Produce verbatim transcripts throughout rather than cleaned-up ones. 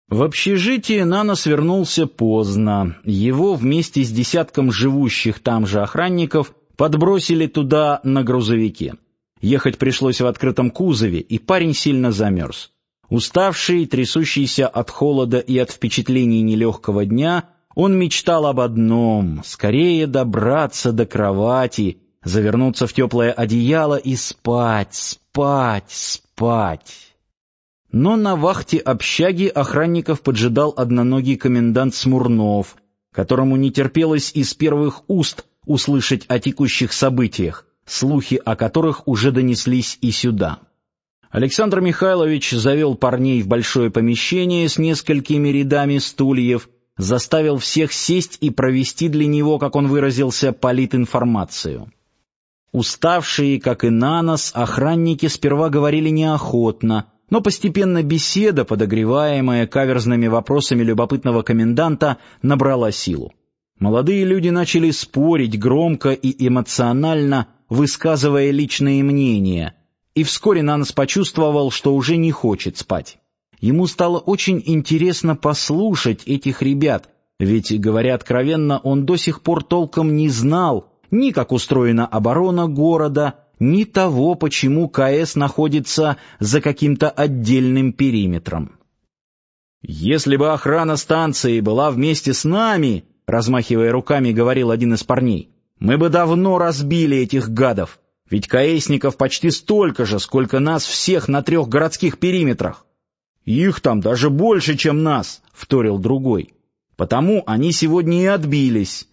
В общежитие Нанос вернулся поздно. Его вместе с десятком живущих там же охранников подбросили туда на грузовике. Ехать пришлось в открытом кузове, и парень сильно замерз. Уставший, трясущийся от холода и от впечатлений нелегкого дня, он мечтал об одном — скорее добраться до кровати, завернуться в теплое одеяло и спать, спать, спать. Но на вахте общаги охранников поджидал одноногий комендант Смурнов, которому не терпелось из первых уст услышать о текущих событиях, слухи о которых уже донеслись и сюда. Александр Михайлович завел парней в большое помещение с несколькими рядами стульев, заставил всех сесть и провести для него, как он выразился, политинформацию. Уставшие, как и Нанос, охранники сперва говорили неохотно, но постепенно беседа, подогреваемая каверзными вопросами любопытного коменданта, набрала силу. Молодые люди начали спорить громко и эмоционально, высказывая личные мнения, и вскоре Нанос почувствовал, что уже не хочет спать. Ему стало очень интересно послушать этих ребят, ведь, говоря откровенно, он до сих пор толком не знал ни как устроена оборона города, ни того, почему КС находится за каким-то отдельным периметром. «Если бы охрана станции была вместе с нами, — размахивая руками, говорил один из парней, — мы бы давно разбили этих гадов, ведь КСников почти столько же, сколько нас всех на трех городских периметрах. Их там даже больше, чем нас, — вторил другой. Потому они сегодня и отбились».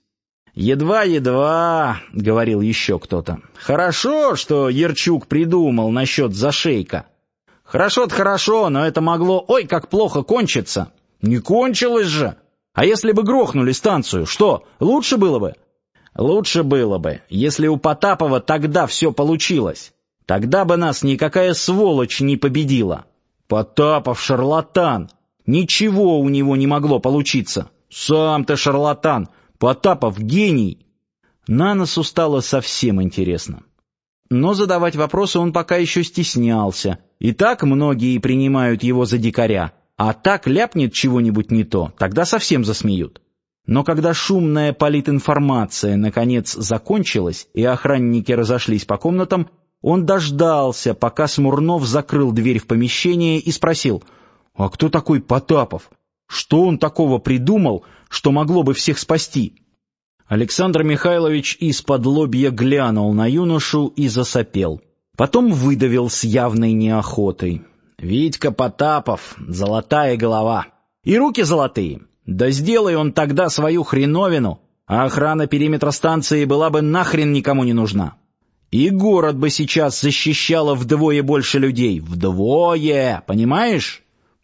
«Едва-едва», — говорил еще кто-то. «Хорошо, что Ярчук придумал насчет зашейка. Хорошо-то хорошо, но это могло, ой, как плохо кончиться. Не кончилось же. А если бы грохнули станцию, что, лучше было бы?» «Лучше было бы, если у Потапова тогда все получилось. Тогда бы нас никакая сволочь не победила. Потапов шарлатан. Ничего у него не могло получиться. Сам ты шарлатан. Потапов гений!» Наносу стало совсем интересно. Но задавать вопросы он пока еще стеснялся. И так многие принимают его за дикаря, а так ляпнет чего-нибудь не то, тогда совсем засмеют. Но когда шумная политинформация наконец закончилась и охранники разошлись по комнатам, он дождался, пока Смурнов закрыл дверь в помещение и спросил: «А кто такой Потапов? Что он такого придумал, что могло бы всех спасти?» Александр Михайлович исподлобья глянул на юношу и засопел. Потом выдавил с явной неохотой: «Витька Потапов, золотая голова. И руки золотые. Да сделай он тогда свою хреновину, а охрана периметра станции была бы нахрен никому не нужна. И город бы сейчас защищало вдвое больше людей. Вдвое! Понимаешь?»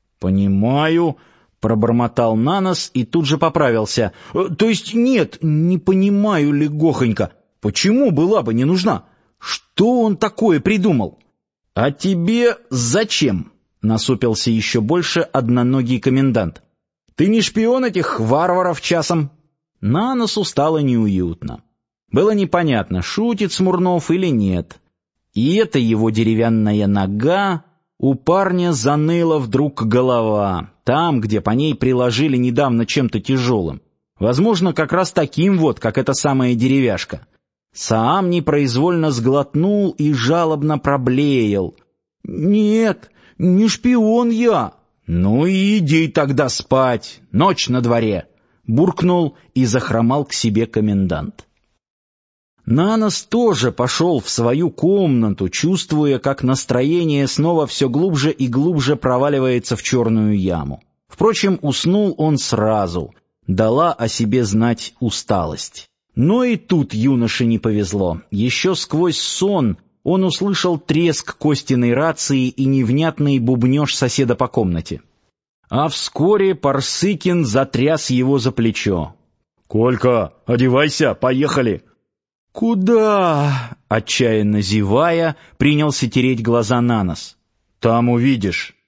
«Понимаю», — пробормотал Нанос и тут же поправился. «То есть нет, не понимаю легохонько. Почему была бы не нужна? Что он такое придумал?» «А тебе зачем?» — насупился еще больше одноногий комендант. «Ты не шпион этих варваров часом?» Наносу стало неуютно. Было непонятно, шутит Смурнов или нет. И эта его деревянная нога... У парня заныла вдруг голова, там, где по ней приложили недавно чем-то тяжелым. Возможно, как раз таким вот, как эта самая деревяшка. Саам непроизвольно сглотнул и жалобно проблеял: «Нет, не шпион я». «Ну и иди тогда спать, ночь на дворе», — буркнул и захромал к себе комендант. Нанос тоже пошел в свою комнату, чувствуя, как настроение снова все глубже и глубже проваливается в черную яму. Впрочем, уснул он сразу, дала о себе знать усталость. Но и тут юноше не повезло. Еще сквозь сон он услышал треск Костиной рации и невнятный бубнеж соседа по комнате. А вскоре Парсыкин затряс его за плечо. «Колька, одевайся, поехали!» «Куда?» — отчаянно зевая, принялся тереть глаза Нанос. «Там увидишь».